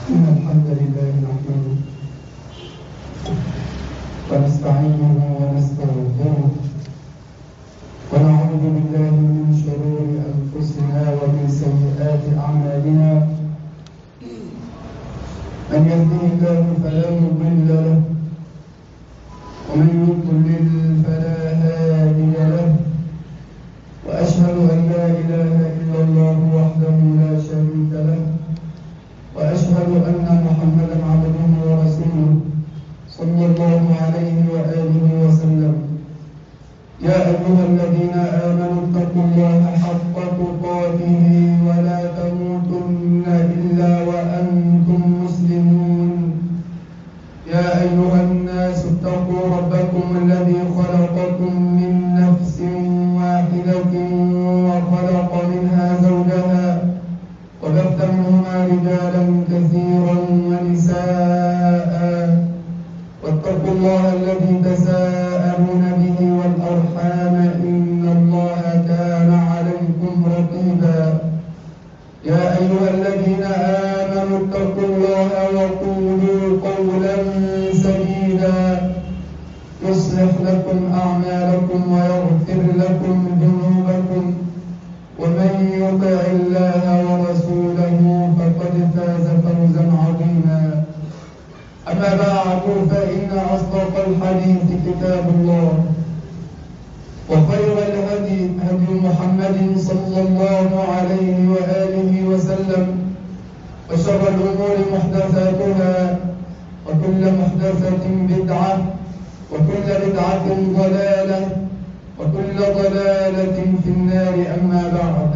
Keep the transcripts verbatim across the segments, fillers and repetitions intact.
إن الحمد لله نحمده ونستعينه ونستغفره ونعوذ بالله من شرور أنفسنا ومن سيئات أعمالنا. من يهده الله فلا مضل له ومن يضلل فلا هادي له، وأشهد أن لا إله إلا الله وحده لا شريك له، وأشهد أن محمدا عبده ورسوله صلى الله عليه وآله وسلم. يا أيها الذين آمنوا اتقوا الله حق تقاته ولا تموتن إلا وأنتم مسلمون. يا أيها الناس اتقوا ربكم الذي خلقكم من نفس واحدة وخلق منها زوجها وبث منهما رجالا كثيرا ونساء، واتقوا الله الذي تساءلون به والأرحام إن الله كان عليكم رقيبا. يا أيها الذين آمنوا اتقوا الله وقولوا قولا سديدا يصلح لكم أعمالكم ويغفر لكم ذنوبكم، ومن يطع الله ورسوله فقد فاز فوزا عظيما. أما بعد، فإن أصدق الحديث كتاب الله، وخير الهدي هدي محمد صلى الله عليه وآله وسلم، وشر الأمور محدثاتها، وكل محدثة بدعة، وكل بدعة ضلالة، وكل ضلالة في النار. أما بعد،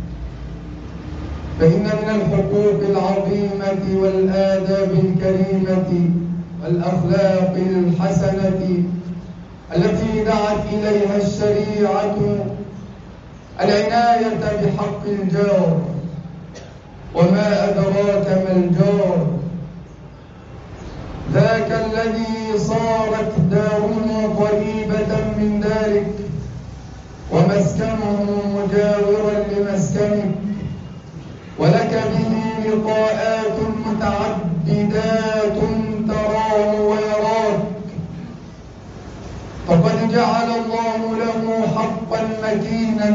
فإن من الحقوق العظيمة والآداب الكريمة والأخلاق الحسنة التي دعت إليها الشريعة العناية بحق الجار. وما أدراك ما الجار؟ ذاك الذي صارت داره قريبة من دارك، ومسكنه مجاورا لمسكنك، ولك به لقاءات متعددات تراه ويراك. فقد جعل الله له حقا مكينا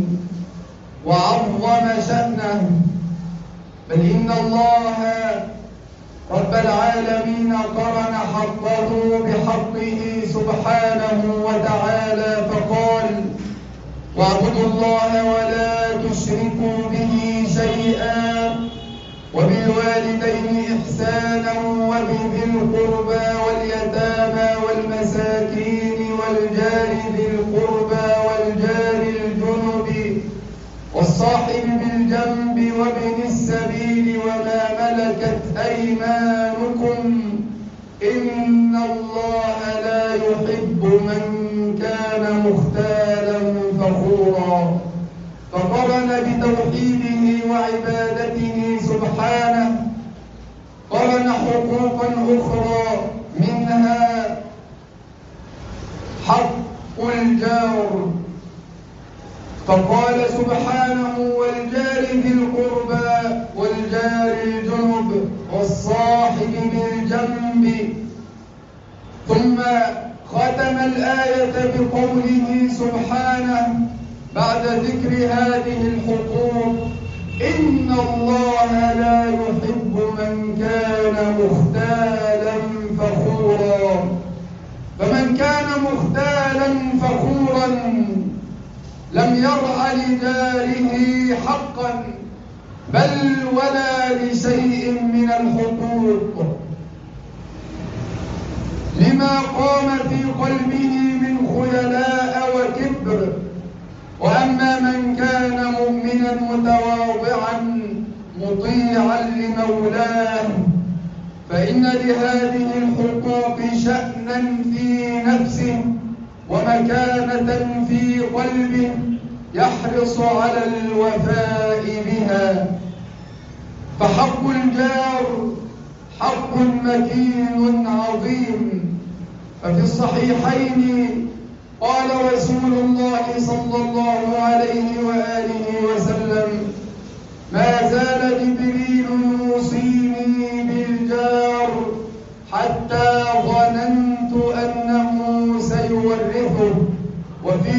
وعظم شأنه، بل إن الله رب العالمين قرن حقه بحقه سبحانه وتعالى، فقال: واعبدوا الله ولا تشركوا به شيئا، وبالوالدين إحسانا، وبذي القربى واليتامى والمساكين والجار ذي القربى والجار الجنب والصاحب بالجنب وابن السبيل وما ملكت أيمانكم، إن الله لا يحب من كان مختالا فخورا. فقرن بتوحيده وعبادته سبحانه قرن حقوقا أخرى، منها حق الجار، فقال سبحانه: والجار ذي القربى والجار الجنب والصاحب بالجنب. ثم ختم الآية بقوله سبحانه بعد ذكر هذه الحقوق: إن الله لا يحب من كان مختالا فخورا. فمن كان مختالا فخورا لم يرع لجاره حقا، بل ولا لشيء من الحقوق، لما قام في قلبه من خيلاء وكبر. وأما من كان مؤمنا متواضعا مطيعا لمولاه، فإن لهذه الحقوق شأنا في نفسه ومكانة في قلبه يحرص على الوفاء بها. فحق الجار حق مكين عظيم. ففي الصحيحين قال رسول الله صلى الله عليه وآله وسلم: ما زال جبريل يوصيني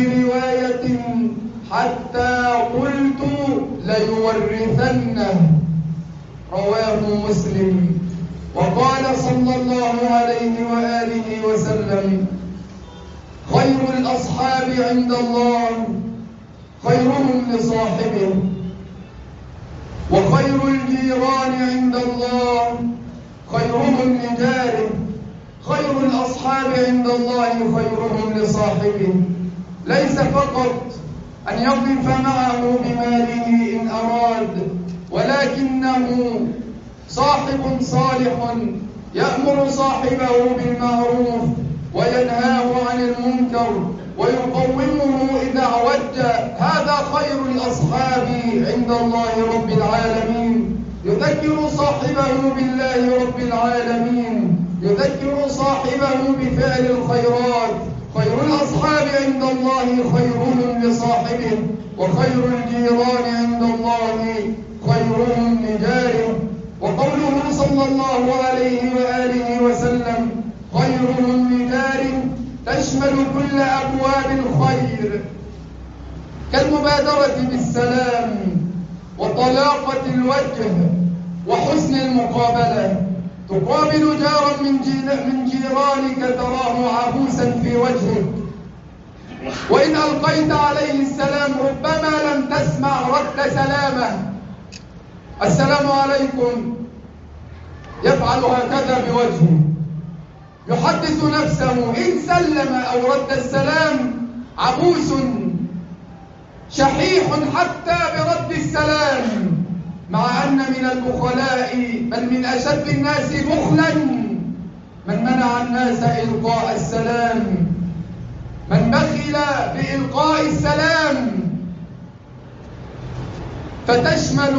وفي رواية حتى قلت ليورثنه، رواه مسلم. وقال صلى الله عليه وآله وسلم: خير الأصحاب عند الله خيرهم لصاحبه، وخير الجيران عند الله خيرهم لجاره، خير الأصحاب عند الله خيرهم لصاحبه. ليس فقط أن يضيف معه بماله إن أراد، ولكنه صاحب صالح يأمر صاحبه بالمعروف وينهاه عن المنكر ويقومه إذا اعوج. هذا خير الأصحاب عند الله رب العالمين. يذكر صاحبه بالله رب العالمين، يذكر صاحبه بفعل الخيرات. خير الأصحاب عند الله خيرهم لصاحبه، وخير الجيران عند الله خيرهم لجاره. وقوله صلى الله عليه وآله وسلم خيرهم لجاره تشمل كل أبواب الخير، كالمبادرة بالسلام وطلاقة الوجه وحسن المقابلة. تقابل جارا من من جيرانك تراه عبوسا في وجهك، وإن ألقيت عليه السلام ربما لم تسمع رد سلامه. السلام عليكم، يفعل هكذا بوجهه، يحدث نفسه إن سلم أو رد السلام عبوس شحيح حتى برد السلام، مع أن من البخلاء بل من أشد الناس بخلا من منع الناس إلقاء السلام، من بخل بإلقاء السلام. فتشمل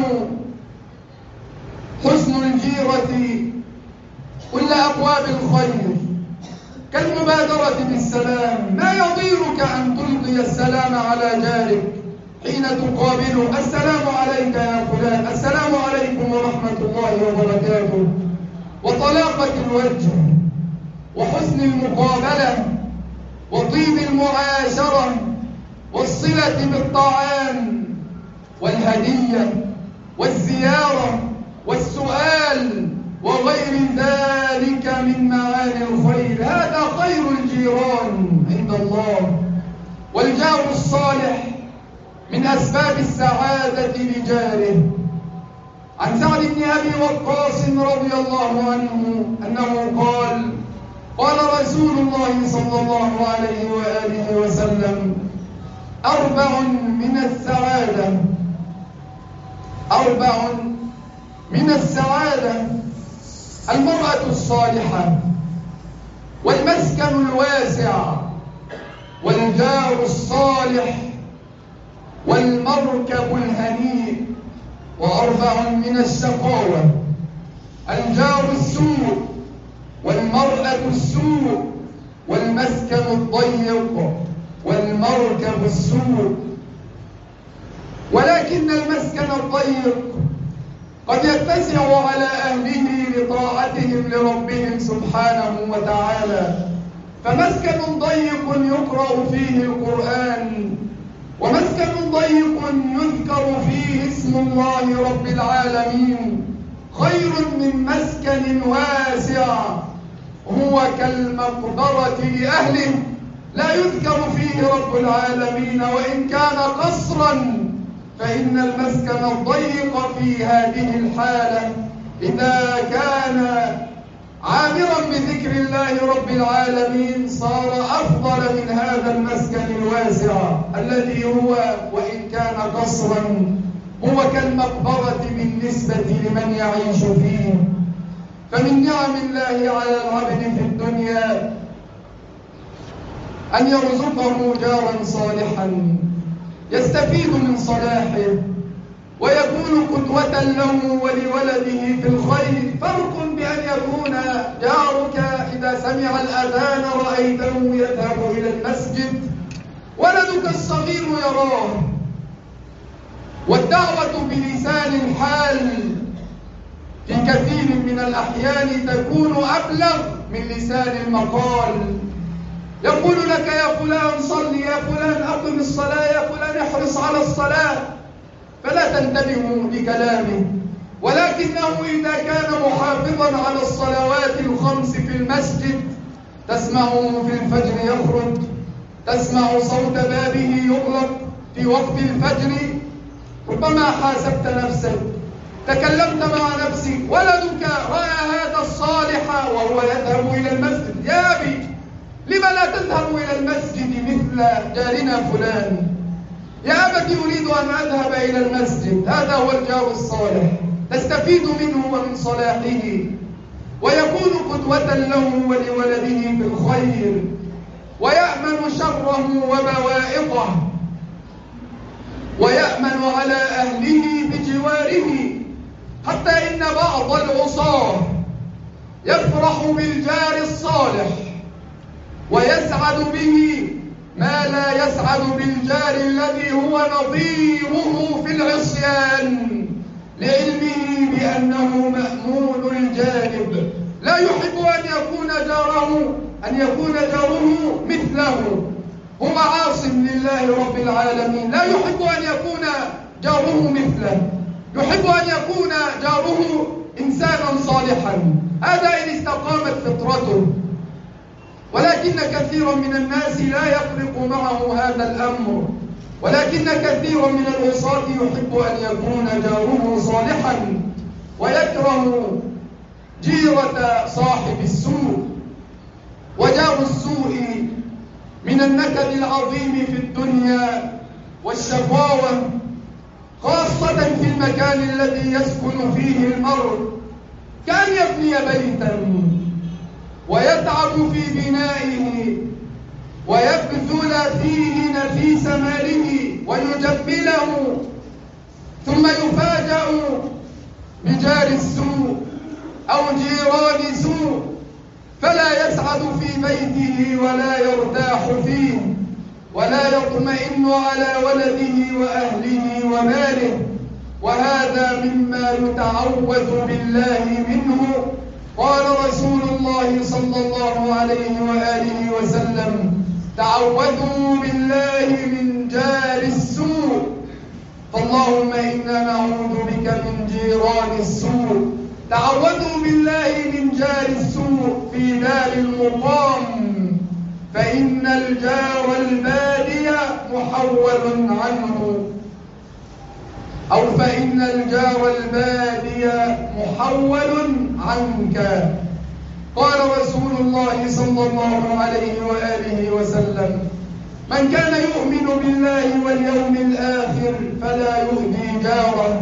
حسن الجيرة كل أبواب الخير، كالمبادرة بالسلام. ما يضيرك أن تلقي السلام على جارك حين تقابله: السلام عليك يا فلان، السلام عليكم ورحمة الله وبركاته. وطلاقة الوجه وحسن المقابلة وطيب المعاشرة والصلة بالطعام والهدية والزيارة والسؤال وغير ذلك من معاني الخير. هذا خير الجيران عند الله. والجار الصالح من أسباب السعادة لجاره. عن سعد بن أبي وقاص رضي الله عنه أنه قال: قال رسول الله صلى الله عليه وآله وسلم: أربع من السعادة أربع من السعادة المرأة الصالحة، والمسكن الواسع، والجار الصالح، والمركب الهنيء. وأربع من الشقاوة: الجار السوء، والمرأة السوء، والمسكن الضيق، والمركب السوء. ولكن المسكن الضيق قد يتسع على أهله لطاعتهم لربهم سبحانه وتعالى، فمسكن ضيق يقرأ فيه القرآن، ومسكن ضيق يذكر فيه اسم الله رب العالمين، خير من مسكن واسع هو كالمقبرة لأهله لا يذكر فيه رب العالمين وإن كان قصرا. فإن المسكن الضيق في هذه الحالة إذا كان عامرا بذكر الله رب العالمين صار أفضل من هذا المسكن الواسع الذي هو وإن كان قصرا هو كالمقبرة بالنسبة لمن يعيش فيه. فمن نعم الله على العبد في الدنيا أن يرزقه جارا صالحا يستفيد من صلاحه ويكون قدوة له ولولده في الخير. فرق بأن يكون جارك إذا سمع الأذان رأيته يذهب إلى المسجد ولدك الصغير يراه، والدعوة بلسان الحال في كثير من الأحيان تكون أبلغ من لسان المقال. يقول لك يا فلان صل، يا فلان أقم الصلاة، يا فلان احرص على الصلاة، فلا تنتبهوا لكلامه. ولكنه إذا كان محافظا على الصلوات الخمس في المسجد تسمعه في الفجر يخرج، تسمع صوت بابه يغلق في وقت الفجر، ربما حاسبت نفسك، تكلمت مع نفسك، ولدك رأى هذا الصالح وهو يذهب إلى المسجد، يا أبي لم لا تذهب إلى المسجد مثل جارنا فلان؟ يا أبت أريد أن أذهب إلى المسجد، هذا هو الجار الصالح، تستفيد منه ومن صلاحه، ويكون قدوة له ولولده في الخير، ويأمن شره وبوائقه، ويأمن على أهله بجواره. حتى إن بعض العصاة يفرح بالجار الصالح ويسعد به ما لا يسعد بالجار الذي هو نظيره في العصيان، لعلمه بأنه مأمون الجانب، لا يحب أن يكون جاره أن يكون جاره مثله، هو عاصم لله رب العالمين، لا يحب أن يكون جاره مثله، يحب أن يكون جاره إنسانا صالحا، هذا إن استقامت فطرته. ولكن كثيرا من الناس لا يفرق معه هذا الأمر، ولكن كثيرا من العصاة يحب أن يكون جاره صالحا ويكره جيرة صاحب السوء. وجار السوء من النكد العظيم في الدنيا والشقاوة، خاصة في المكان الذي يسكن فيه المرء، كأن يبني بيتا ويتعب في بنائه ويبذل فيه نفيس ماله ويجمله، ثم يفاجأ بجار السوء أو جيران سوء، فلا يسعد في بيته ولا يرتاح فيه ولا يطمئن على ولده وأهله وماله. وهذا مما يتعوذ بالله منه. قال رسول الله صلى الله عليه وآله وسلم: تعوذوا بالله من جار السوء. فاللهم إنا نعوذ بك من جيران السوء. تعوذوا بالله من جار السوء في دار المقام، فإن الجار البادي محول عنه، أو فإن الجار البادي محول عنك. قال رسول الله صلى الله عليه وآله وسلم: من كان يؤمن بالله واليوم الآخر فلا يؤذي جاره.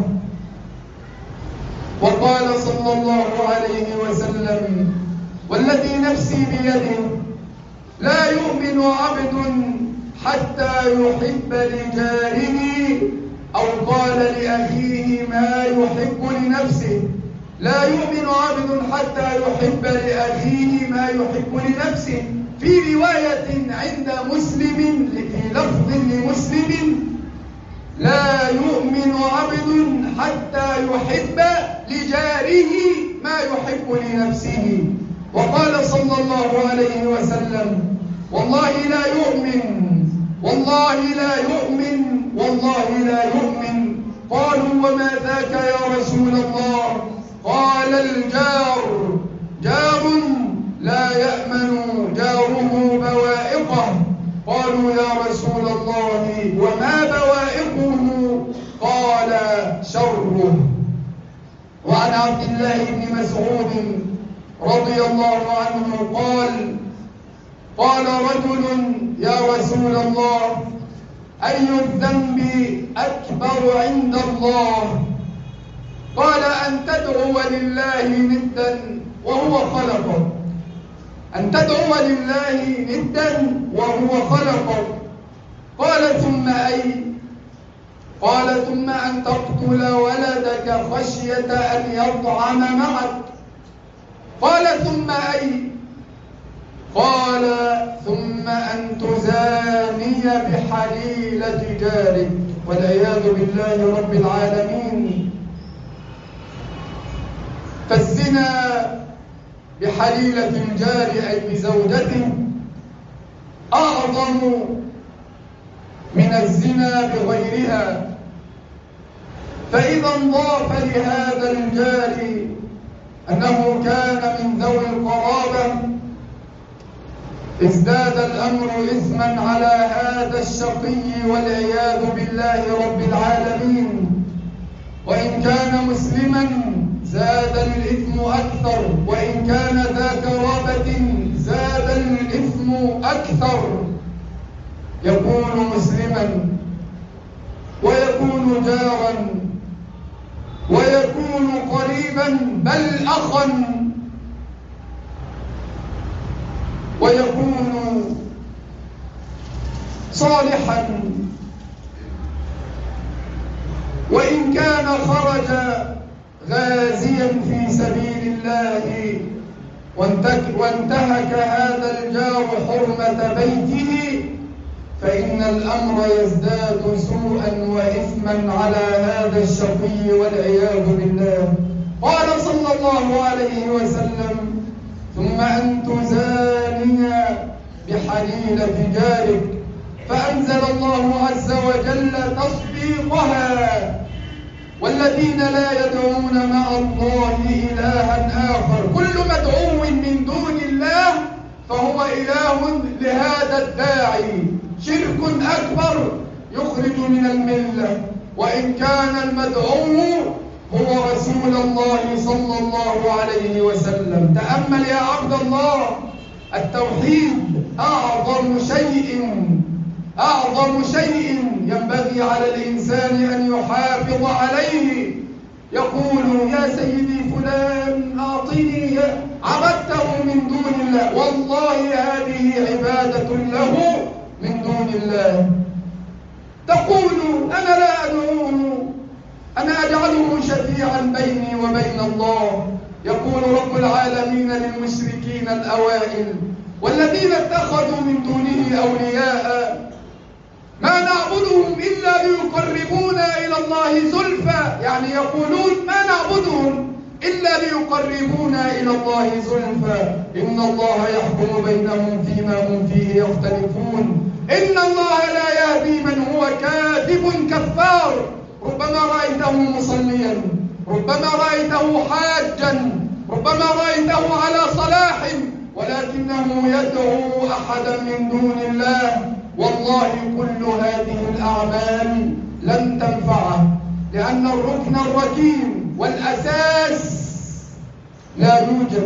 وقال صلى الله عليه وسلم: والذي نفسي بيده لا يؤمن عبد حتى يحب لجاره أو قال لأخيه ما يحب لنفسه. لا يؤمن عبد حتى يحب لأخيه ما يحب لنفسه. في رواية عند مسلم، في لفظ لمسلم: لا يؤمن عبد حتى يحب لجاره ما يحب لنفسه. وقال صلى الله عليه وسلم: والله لا يؤمن، والله لا يؤمن، والله لا يؤمن. قالوا: وما ذاك يا رسول الله؟ قال: الجار جار لا يأمن جاره بوائقه. قالوا: يا رسول الله وما بوائقه؟ قال: شره. وعن عبد الله بن مسعود رضي الله عنه قال: قال رجل: يا رسول الله أي الذنب أكبر عند الله؟ قال: أن تدعو لله ندا وهو خلقك. أن تدعو لله ندا وهو خلقك. قال: ثم أي؟ قال: ثم أن تقتل ولدك خشية أن يطعم معك. قال: ثم أي؟ قال: ثم أن تزاني بحليلة جارك. والعياذ بالله رب العالمين. فالزنا بحليلة الجار أي بزوجته أعظم من الزنا بغيرها. فإذا انضاف لهذا الجار أنه كان من ذوي القرابة ازداد الأمر إثما على هذا الشقي والعياذ بالله رب العالمين. وإن كان مسلما زاد الإثم أكثر، وإن كان ذا قرابة زاد الإثم أكثر. يكون مسلما ويكون جارا ويكون قريبا بل أخا، ويكون صالحا. وإن كان خرج غازيا في سبيل الله وانتهك هذا الجار حرمة بيته، فإن الأمر يزداد سوءا وإثما على هذا الشقي والعياذ بالله. قال صلى الله عليه وسلم: ثم أن تزاني بحليلة جارك، فأنزل الله عز وجل تصديقها: والذين لا يدعون مع الله إلها آخر. كل مدعو من دون الله فهو إله لهذا الداعي، شرك أكبر يخرج من الملة. وإن كان المدعو هو رسول الله صلى الله عليه وسلم. تأمل يا عبد الله، التوحيد أعظم شيء أعظم شيء ينبغي على الإنسان أن يحافظ عليه. يقول: يا سيدي فلان أعطني، عبدته من دون الله. والله هذه عبادة له من دون الله. تقول: أنا لا أدعوه، أنا أجعله شفيعا بيني وبين الله. يقول رب العالمين للمشركين الأوائل والذين اتخذوا من دونه أولياء: ما نعبدهم إلا ليقربونا إلى الله زلفى. يعني يقولون: ما نعبدهم إلا ليقربونا إلى الله زلفى، إن الله يحكم بينهم فيما هم فيه يختلفون، إن الله لا يهدي من هو كاذب كفار. ربما رأيته مصليا، ربما رأيته حاجا، ربما رأيته على صلاح، ولكنه يدعو أحدا من دون الله. والله كل هذه الأعمال لن تنفعه، لأن الركن الركين والأساس لا يوجد،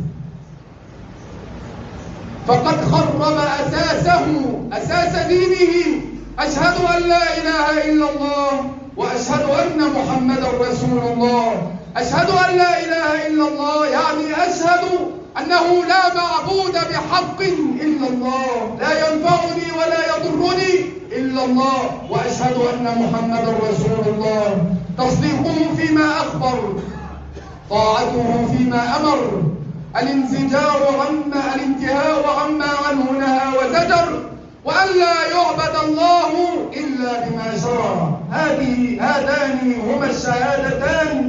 فقد خرب أساسه، أساس دينه. أشهد أن لا إله إلا الله وأشهد أن محمدا رسول الله. أشهد أن لا إله إلا الله يعني أشهد أنه لا معبود بحق إلا الله، لا ينفعني ولا يضرني إلا الله، وأشهد أن محمدا رسول الله. تصديقه فيما أخبر، طاعته فيما أمر، الانزجار عما الانتهاء عما عنه نهى وزجر، وأن لا يعبد الله إلا بما شرع. هذه هذان هما الشهادتان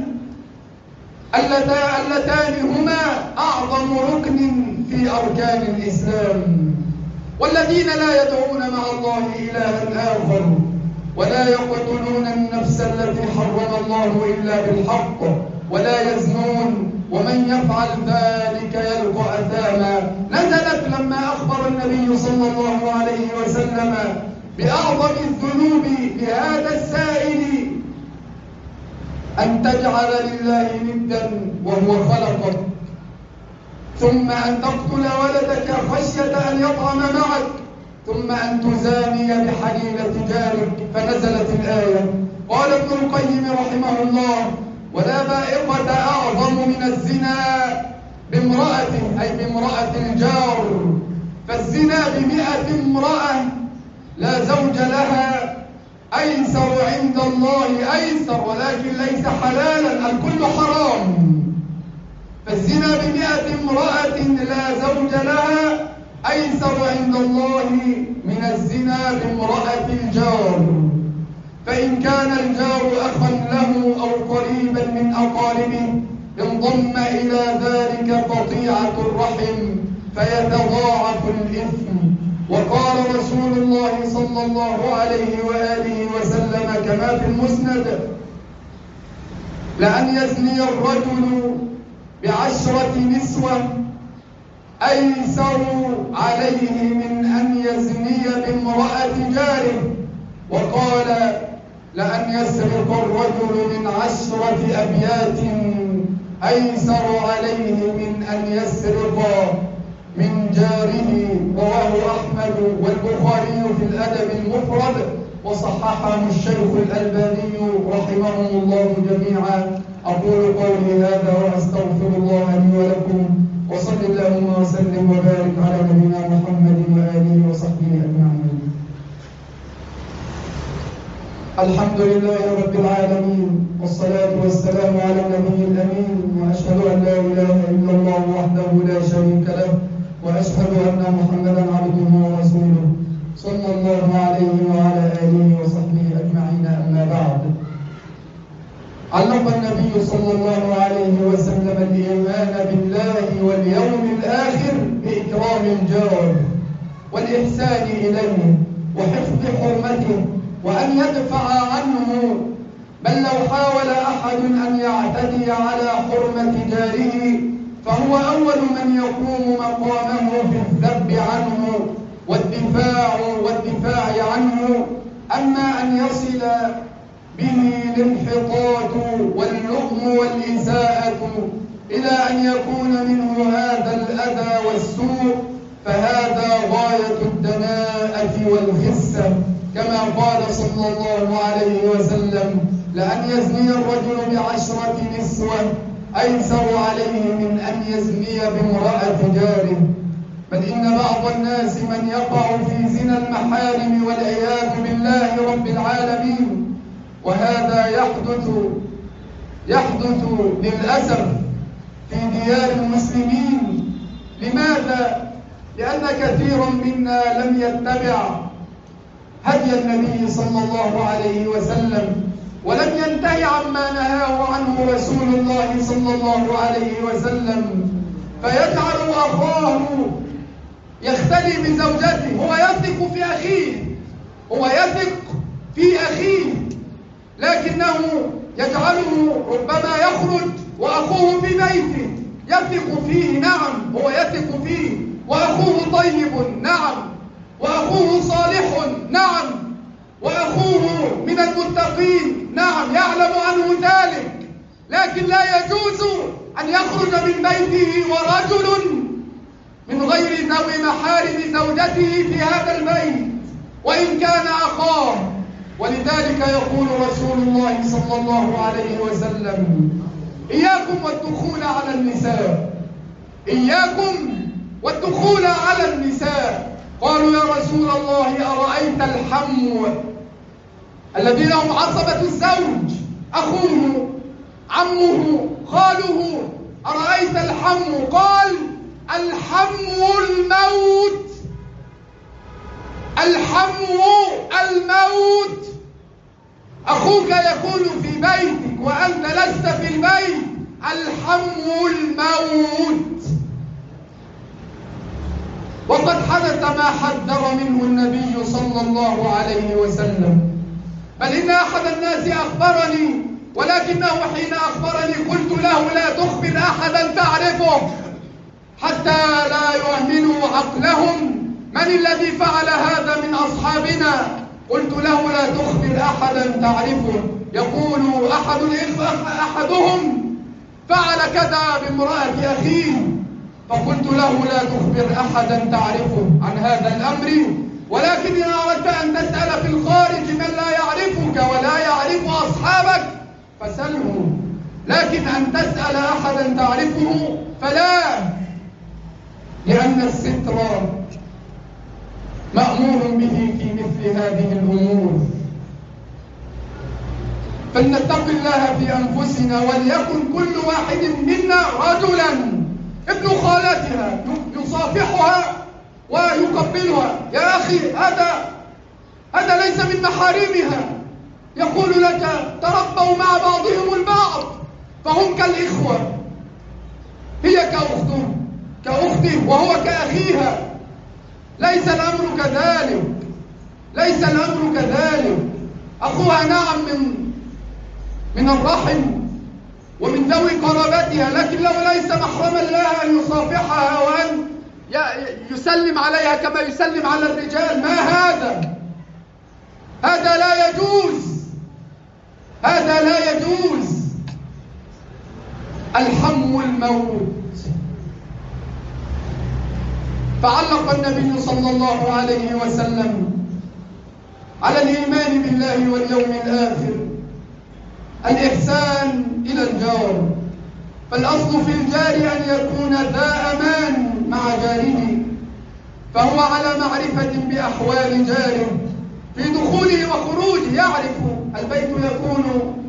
اللتان هما أعظم ركن في أركان الإسلام. والذين لا يدعون مع الله إلها آخر ولا يقتلون النفس التي حرم الله إلا بالحق ولا يزنون ومن يفعل ذلك يلقى أثاما. نزلت لما أخبر النبي صلى الله عليه وسلم بأعظم الذنوب لهذا السائل: أن تجعل لله ندا وهو خلقك، ثم أن تقتل ولدك خشية أن يطعم معك، ثم أن تزاني بحليلة جارك. فنزلت الآية. قال ابن القيم رحمه الله: ولا بائقة أعظم من الزنا بامرأة، أي بامرأة الجار. فالزنا بمئة امرأة لا زوج لها أيسر عند الله، أيسر ولكن ليس حلالا، الكل حرام. فالزنا بمئة امرأة لا زوج لها أيسر عند الله من الزنا بامرأة الجار. فإن كان الجار أخا له أو قريبا من أقاربه انضم إلى ذلك قطيعة الرحم فيتضاعف الإثم. وقال رسول الله صلى الله عليه وآله وسلم كما في المسند: لأن يزني الرجل بعشرة نسوة أيسر عليه من أن يزني بامرأة جاره. وقال: لأن يسرق الرجل من عشرة أبيات أيسر عليه من أن يسرق من جاره. رواه أحمد والبخاري في الأدب المفرد، وصححه الشيخ الألباني رحمهم الله جميعا. أقول قولي هذا وأستغفر الله لي ولكم، وصل اللهم وسلم وبارك على نبينا محمد وآله وصحبه أجمعين. الحمد لله رب العالمين، والصلاة والسلام على النبي الأمين، وأشهد أن لا إله إلا الله وحده لا شريك له، وأشهد أن محمدا عبده ورسوله صلى الله عليه وعلى آله وصحبه أجمعين. أما بعد، علق النبي صلى الله عليه وسلم الإيمان بالله واليوم الآخر بإكرام الجار والإحسان إليه وحفظ حرمته، وأن يدفع عنه، بل لو حاول أحد أن يعتدي على حرمة جاره فهو أول من يقوم مقامه في الذب عنه والدفاع والدفاع عنه. أما أن يصل به الانحطاط واللؤم والإساءة إلى أن يكون منه هذا الأذى والسوء فهذا غاية الدناءة والخسة، كما قال صلى الله عليه وسلم: لأن يزني الرجل بعشرة نسوة أيسر عليه من أن يزني بامرأة جاره. بل إن بعض الناس من يقع في زنا المحارم والعياذ بالله رب العالمين، وهذا يحدث يحدث للأسف في ديار المسلمين. لماذا؟ لأن كثيرا منا لم يتبع هدي النبي صلى الله عليه وسلم، ولم ينتهي عما نهاه عنه رسول الله صلى الله عليه وسلم، فيجعل أخاه يختلي بزوجته. هو يثق في أخيه هو يثق في أخيه لكنه يجعله ربما يخرج وأخوه في بيته، يثق فيه، نعم هو يثق فيه، وأخوه طيب، نعم، وأخوه صالح، نعم، وأخوه من المتقين، نعم، يعلم عنه ذلك، لكن لا يجوز أن يخرج من بيته ورجل من غير ذوي محارم زوجته في هذا البيت وإن كان أخاه. ولذلك يقول رسول الله صلى الله عليه وسلم: إياكم والدخول على النساء، إياكم والدخول على النساء. قالوا: يا رسول الله، أرأيت الحم الذين هم عصبة الزوج، أخوه، عمه، خاله، أرأيت الحم؟ قال: الحم الموت، الحم الموت. أخوك يكون في بيتك وأنت لست في البيت، الحم الموت. وقد حدث ما حذر منه النبي صلى الله عليه وسلم. بل إن أحد الناس أخبرني، ولكنه حين أخبرني قلت له: لا تخبر أحدا تعرفه حتى لا يؤمنوا عقلهم. من الذي فعل هذا من أصحابنا؟ قلت له: لا تخبر أحدا تعرفه. يقول أحد أحدهم فعل كذا بامرأة أخيه، فقلت له: لا تخبر أحدا تعرفه عن هذا الأمر، ولكن إن أردت أن تسأل في الخارج من لا يعرفك ولا يعرف أصحابك فسله، لكن أن تسأل أحدا تعرفه فلا، لأن الستر مأمور به في مثل هذه الأمور. فلنتق الله في أنفسنا، وليكن كل واحد منا رجلا ابن خالتها يصافحها ويقبلها: يا أخي، هذا هذا ليس من محارمها. يقول لك: تربوا مع بعضهم البعض فهم كالإخوة، هي كأخته كأخته وهو كأخيها. ليس الأمر كذلك، ليس الأمر كذلك. أخوها نعم من من الرحم ومن ذوي قرابتها، لكن لو ليس محرما لها أن يصافحها وأن يسلم عليها كما يسلم على الرجال. ما هذا؟ هذا لا يجوز، هذا لا يجوز. الحم الموت. فعلق النبي صلى الله عليه وسلم على الإيمان بالله واليوم الآخر الإحسان إلى الجار. فالأصل في الجار أن يكون ذا أمان مع جاره، فهو على معرفة بأحوال جاره في دخوله وخروجه، يعرف البيت يكون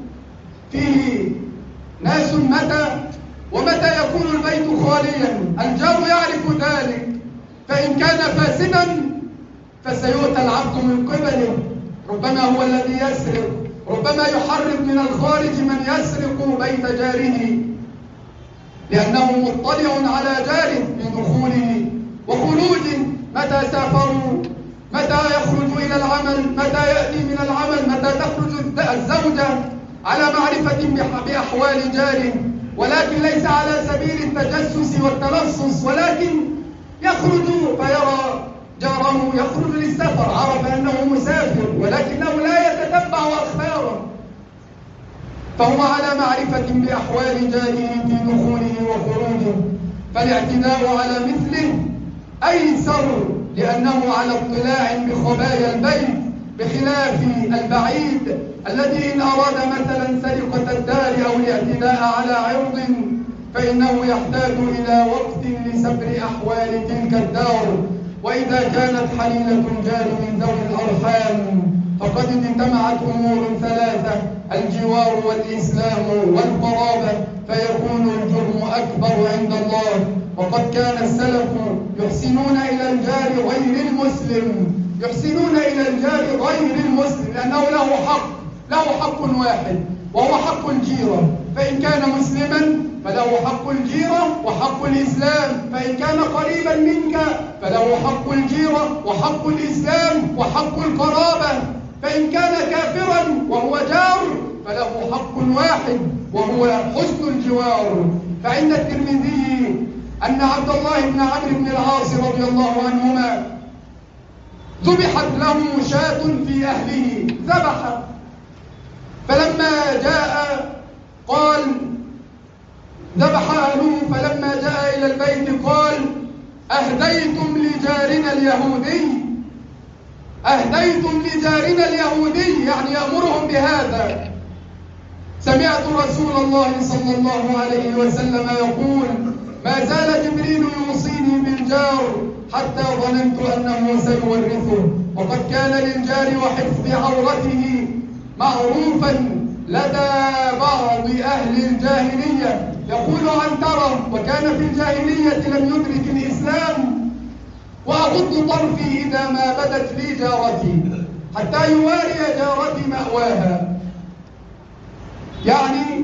فيه ناس متى ومتى يكون البيت خاليا. الجار يعرف ذلك، فإن كان فاسدا فسيؤتى العبد من قبله، ربما هو الذي يسرق، ربما يحرم من الخارج من يسرق بيت جاره لأنه مطلع على جاره في دخوله وخروجه، متى سافروا، متى يخرج إلى العمل، متى يأتي من العمل، متى تخرج الزوجة، على معرفة بأحوال جاره، ولكن ليس على سبيل التجسس والتلصص، ولكن يخرج فيرى جاره يخرج للسفر، عرف أنه مسافر ولكنه لا يتتبع أخباره، فهو على معرفة بأحوال جاره في دخوله وخروجه. فالاعتداء على مثله أيسر لأنه على اطلاع بخبايا البيت، بخلاف البعيد الذي إن أراد مثلا سرقة الدار أو الاعتداء على عرض فإنه يحتاج إلى وقت لسبر أحوال تلك الدار. وإذا كانت حليلة الجار من ذوي الأرحام فقد اجتمعت أمور ثلاثة: الجوار والإسلام والقرابة، فيكون الجرم أكبر عند الله. وقد كان السلف يحسنون إلى الجار غير المسلم، يحسنون إلى الجار غير المسلم لأنه له حق، له حق واحد وهو حق الجيرة، فإن كان مسلما فله حق الجيرة وحق الإسلام، فإن كان قريبا منك فله حق الجيرة وحق الإسلام وحق القرابة، فإن كان كافرا وهو جار فله حق واحد وهو حسن الجوار. فعند الترمذي أن عبد الله بن عمرو بن العاص رضي الله عنهما ذبحت له شاة في أهله، ذبح، فلما جاء قال ذبح أهله، فلما جاء إلى البيت قال: أهديتم لجارنا اليهودي، أهديتم لجارنا اليهودي، يعني يأمرهم بهذا. سمعت رسول الله صلى الله عليه وسلم يقول: ما زال جبريل يوصيني بالجار حتى ظننت أنه سيورثه. وقد كان للجار وحفظ عورته معروفا لدى بعض أهل الجاهلية. يقول عنترة: وكان في الجاهلية لم يدرك الإسلام وأغض طرفي إذا ما بدت لي جارتي حتى يواري جارتي مأواها، يعني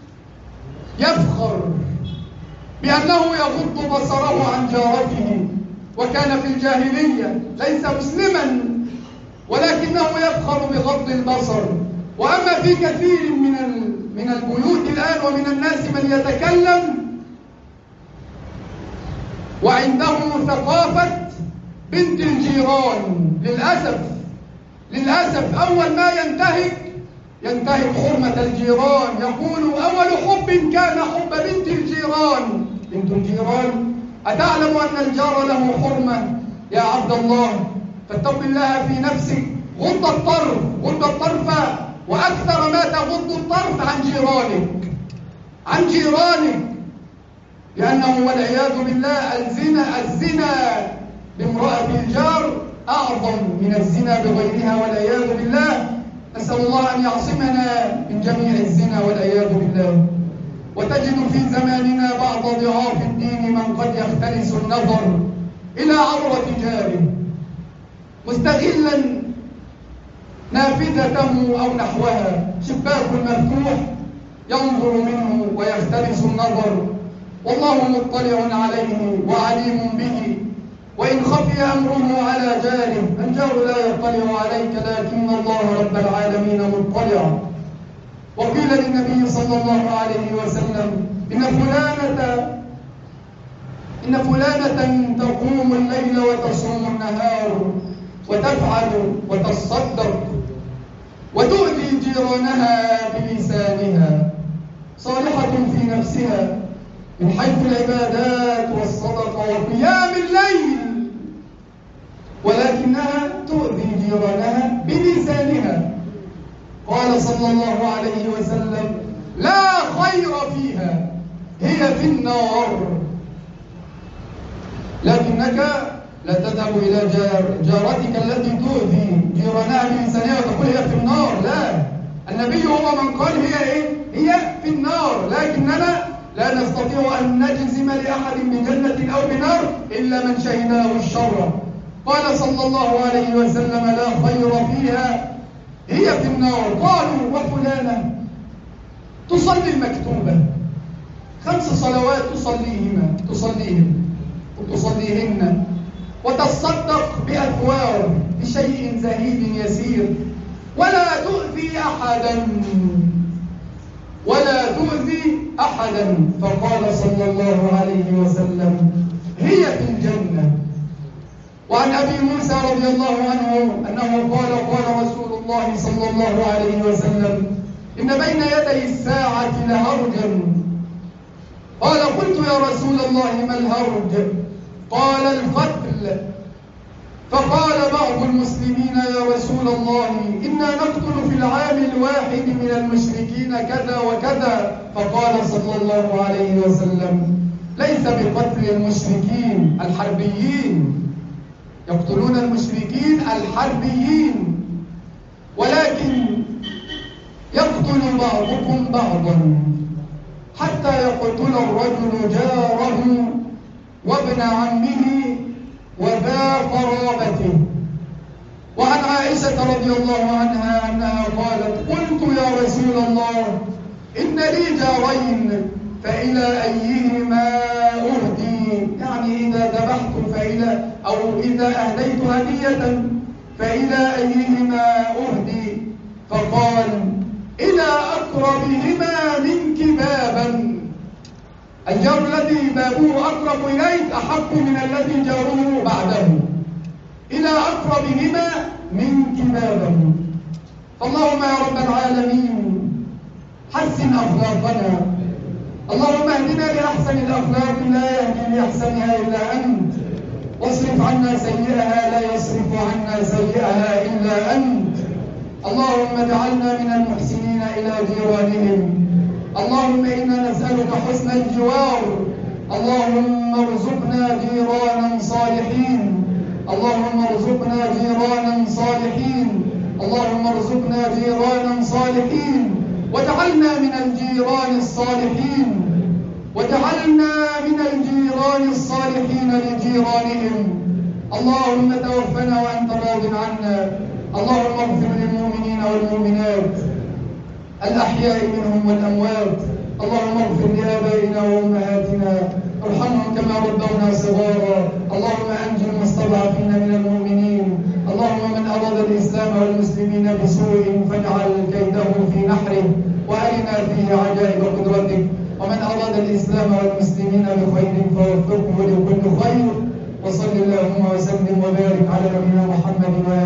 يفخر بأنه يغض بصره عن جارته. وكان في الجاهلية ليس مسلما ولكنه يفخر بغض البصر. وأما في كثير من من البيوت الآن ومن الناس من يتكلم وعنده ثقافة بنت الجيران، للأسف للأسف أول ما ينتهك ينتهك حرمة الجيران، يقول: أول حب كان حب بنت الجيران. بنت الجيران، أتعلم أن الجار له حرمة يا عبد الله؟ فاتق الله في نفسك، غض الطرف، غض الطرف، وأكثر ما تغض الطرف عن جيرانك، عن جيرانك، لأنه والعياذ بالله الزنا الزنا بامرأة الجار أعظم من الزنا بغيرها والعياذ بالله. نسأل الله أن يعصمنا من جميع الزنا والعياذ بالله. وتجد في زماننا بعض ضعاف الدين من قد يختلس النظر إلى عورة جاره مستغلا نافذته أو نحوها، شباك مفتوح ينظر منه ويختلس النظر، والله مطلع عليه وعليم به. وإن خفي أمره على جاره. الجار لا يطلع عليك لكن الله رب العالمين مطلع. وقيل للنبي صلى الله عليه وسلم إن فلانة إن فلانة تقوم الليل وتصوم النهار وتفعل وتصدق وتؤذي جيرانها بلسانها، صالحة في نفسها من حيث العبادات والصدقة وقيام الليل، ولكنها تؤذي جيرانها بلسانها. قال صلى الله عليه وسلم لا خير فيها، هي في النار. لكنك لا تذهب إلى جار جارتك التي تؤذي جيرانها بلسانها وتقول هي في النار. لا، النبي هو من قال هي إيه؟ هي في النار. لكننا لا نستطيع أن نجزم لأحد بجنة أو بنار إلا من شهده الشر. قال صلى الله عليه وسلم لا خير فيها، هي في النار. قالوا وفلانة تصلي المكتوبة، خمس صلوات تصليهما تصليهم وتصليهن، وتصدق بأثواب بشيء زهيد يسير، ولا تؤذي أحدا ولا تؤذي أحدا. فقال صلى الله عليه وسلم هي في الجنة. وعن أبي موسى رضي الله عنه أنه قال قال رسول الله صلى الله عليه وسلم إن بين يدي الساعة لهرجا. قال قلت يا رسول الله ما الهرج؟ قال القتل. فقال بعض المسلمين يا رسول الله إنا نقتل في العام الواحد من المشركين كذا وكذا. فقال صلى الله عليه وسلم ليس بقتل المشركين الحربيين، يقتلون المشركين الحربيين، ولكن يقتل بعضكم بعضا حتى يقتل الرجل جاره وابن عمه وذا قرابته. وعن عائشة رضي الله عنها أنها قالت قلت يا رسول الله إن لي جارين فإلى أيهما أهدي؟ يعني إذا ذبحت فإلى أو إذا أهديت هدية فإلى أيهما أهدي؟ فقال إلى أقربهما منك بابا. الجار الذي بابه أقرب إليك أحق من الذي جاره بعده. إلى أقربهما منك بابا. فاللهم يا رب العالمين حسن أخلاقنا، اللهم اهدنا لأحسن الأخلاق لا يهدي لأحسنها إلا أنت، واصرف عنا سيئها لا يصرف عنا سيئها إلا أنت. اللهم اجعلنا من المحسنين إلى جيرانهم. اللهم إنا نسألك حسن الجوار. اللهم ارزقنا جيرانا صالحين. اللهم ارزقنا جيرانا صالحين. اللهم ارزقنا جيرانا صالحين، واجعلنا من الجيران الصالحين، واجعلنا من الجيران الصالحين لجيرانهم. اللهم توفنا وأنت راض عنا. اللهم اغفر للمؤمنين والمؤمنات الأحياء منهم والأموات. اللهم اغفر لآبائنا وأمهاتنا، ارحمهم كما ربونا صغارا. اللهم أنجِ المستضعفين من المؤمنين. اللهم من أراد الإسلام والمسلمين بسوء فاجعل كيده في نحره وأرنا فيه عجائب قدرتك، ومن أراد الإسلام والمسلمين بخير فوفقه لكل خير. وصل اللهم وسلم وبارك على نبينا محمد